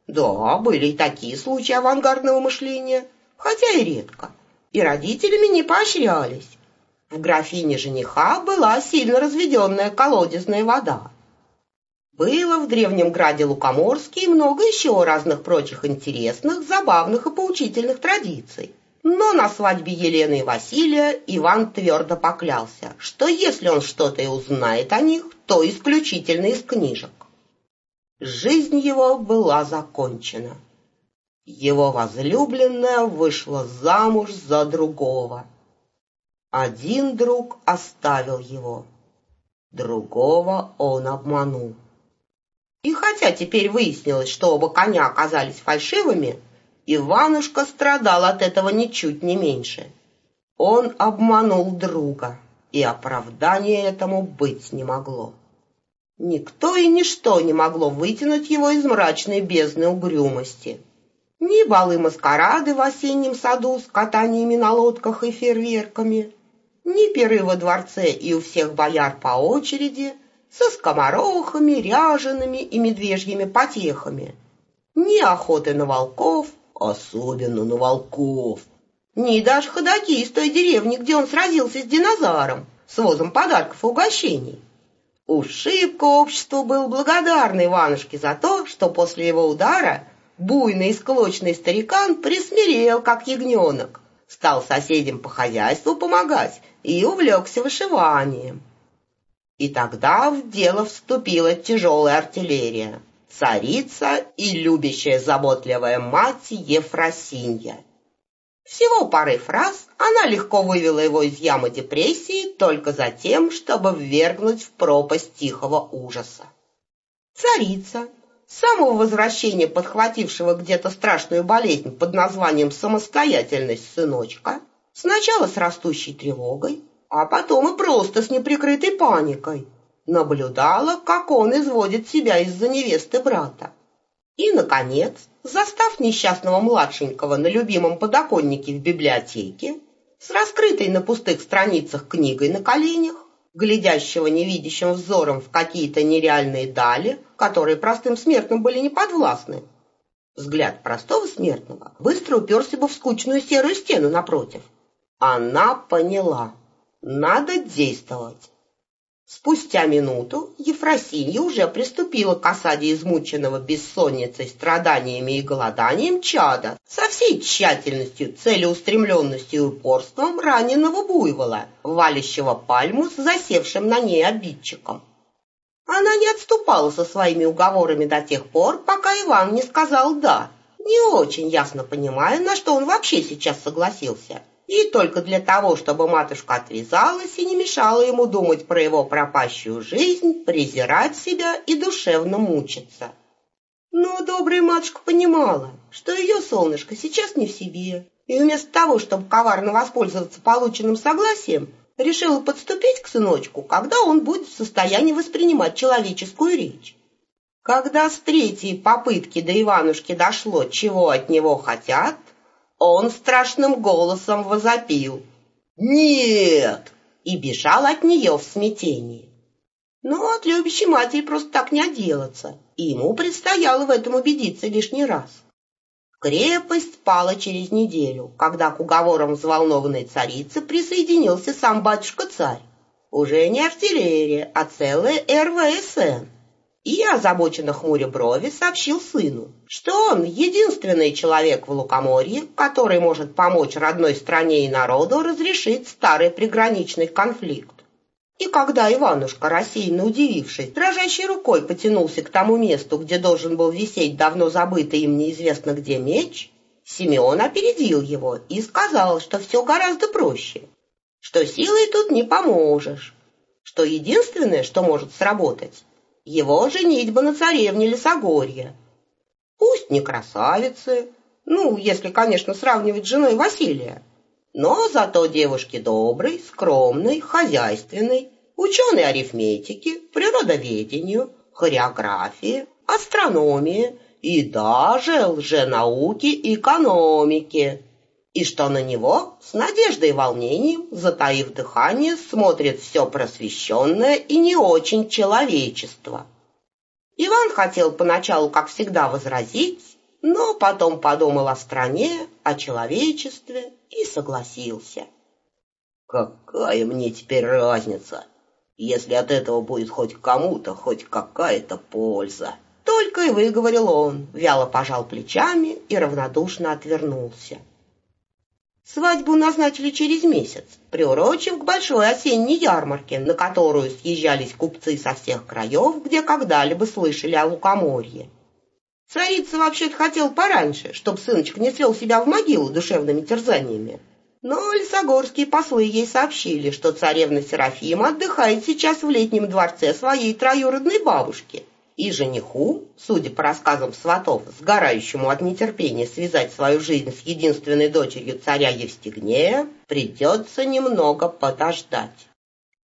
Да, были и такие случаи авангардного мышления, хотя и редко, и родителями не поощрялись. В графине жениха была сильно разведенная колодезная вода. Было в древнем граде Лукоморске много еще разных прочих интересных, забавных и поучительных традиций. Но на свадьбе Елены и Василия Иван твердо поклялся, что если он что-то и узнает о них, то исключительно из книжек. Жизнь его была закончена. Его возлюбленная вышла замуж за другого. Один друг оставил его, другого он обманул. И хотя теперь выяснилось, что оба коня оказались фальшивыми, Иванушка страдал от этого ничуть не меньше. Он обманул друга, и оправдания этому быть не могло. Никто и ничто не могло вытянуть его из мрачной бездны угрюмости. Ни балы-маскарады в осеннем саду с катаниями на лодках и фейерверками, ни пиры во дворце и у всех бояр по очереди со скоморохами, ряжеными и медвежьими потехами, ни охоты на волков, особенно на волков, ни даже ходаки из той деревни, где он сразился с динозавром, с возом подарков и угощений. Уж шибко обществу был благодарен Иванушке за то, что после его удара буйный и склочный старикан присмирел, как ягненок, стал соседям по хозяйству помогать и увлекся вышиванием. И тогда в дело вступила тяжелая артиллерия, царица и любящая заботливая мать Ефросинья. Всего парой фраз она легко вывела его из ямы депрессии только за тем, чтобы ввергнуть в пропасть тихого ужаса. Царица, с самого возвращения подхватившего где-то страшную болезнь под названием «самостоятельность сыночка», сначала с растущей тревогой, а потом и просто с неприкрытой паникой, наблюдала, как он изводит себя из-за невесты брата. И, наконец, застав несчастного младшенького на любимом подоконнике в библиотеке, с раскрытой на пустых страницах книгой на коленях, глядящего невидящим взором в какие-то нереальные дали, которые простым смертным были неподвластны, взгляд простого смертного быстро уперся бы в скучную серую стену напротив. Она поняла. Надо действовать. Спустя минуту Ефросинья уже приступила к осаде измученного бессонницей, страданиями и голоданием чада со всей тщательностью, целеустремленностью и упорством раненого буйвола, валящего пальму с засевшим на ней обидчиком. Она не отступала со своими уговорами до тех пор, пока Иван не сказал «да», не очень ясно понимая, на что он вообще сейчас согласился. И только для того, чтобы матушка отвязалась и не мешала ему думать про его пропащую жизнь, презирать себя и душевно мучиться. Но добрая матушка понимала, что ее солнышко сейчас не в себе, и вместо того, чтобы коварно воспользоваться полученным согласием, решила подступить к сыночку, когда он будет в состоянии воспринимать человеческую речь. Когда с третьей попытки до Иванушки дошло, чего от него хотят, он страшным голосом возопил «Нет!» и бежал от нее в смятении. Но от любящей матери просто так не отделаться, и ему предстояло в этом убедиться лишний раз. Крепость пала через неделю, когда к уговорам взволнованной царицы присоединился сам батюшка-царь. Уже не артиллерия, а целая РВСН. И, озабоченно хмуря брови, сообщил сыну, что он единственный человек в Лукоморье, который может помочь родной стране и народу разрешить старый приграничный конфликт. И когда Иванушка, рассеянно удивившись, дрожащей рукой потянулся к тому месту, где должен был висеть давно забытый им неизвестно где меч, Симеон опередил его и сказал, что все гораздо проще, что силой тут не поможешь, что единственное, что может сработать, его женитьба на царевне Лесогорья. Пусть не красавицы, если, конечно, сравнивать с женой Василия, но зато девушки доброй, скромной, хозяйственной, ученой арифметики, природоведению, хореографии, астрономии и даже лженауки и экономики. И что на него с надеждой и волнением, затаив дыхание, смотрит все просвещенное и не очень человечество. Иван хотел поначалу, как всегда, возразить, но потом подумал о стране, о человечестве и согласился. «Какая мне теперь разница, если от этого будет хоть кому-то хоть какая-то польза?» Только и выговорил он, вяло пожал плечами и равнодушно отвернулся. Свадьбу назначили через месяц, приурочив к большой осенней ярмарке, на которую съезжались купцы со всех краев, где когда-либо слышали о лукоморье. Царица вообще-то хотела пораньше, чтоб сыночка не свел себя в могилу душевными терзаниями. Но лесогорские послы ей сообщили, что царевна Серафима отдыхает сейчас в летнем дворце своей троюродной бабушки, и жениху, судя по рассказам сватов, сгорающему от нетерпения связать свою жизнь с единственной дочерью царя Евстигнея, придется немного подождать.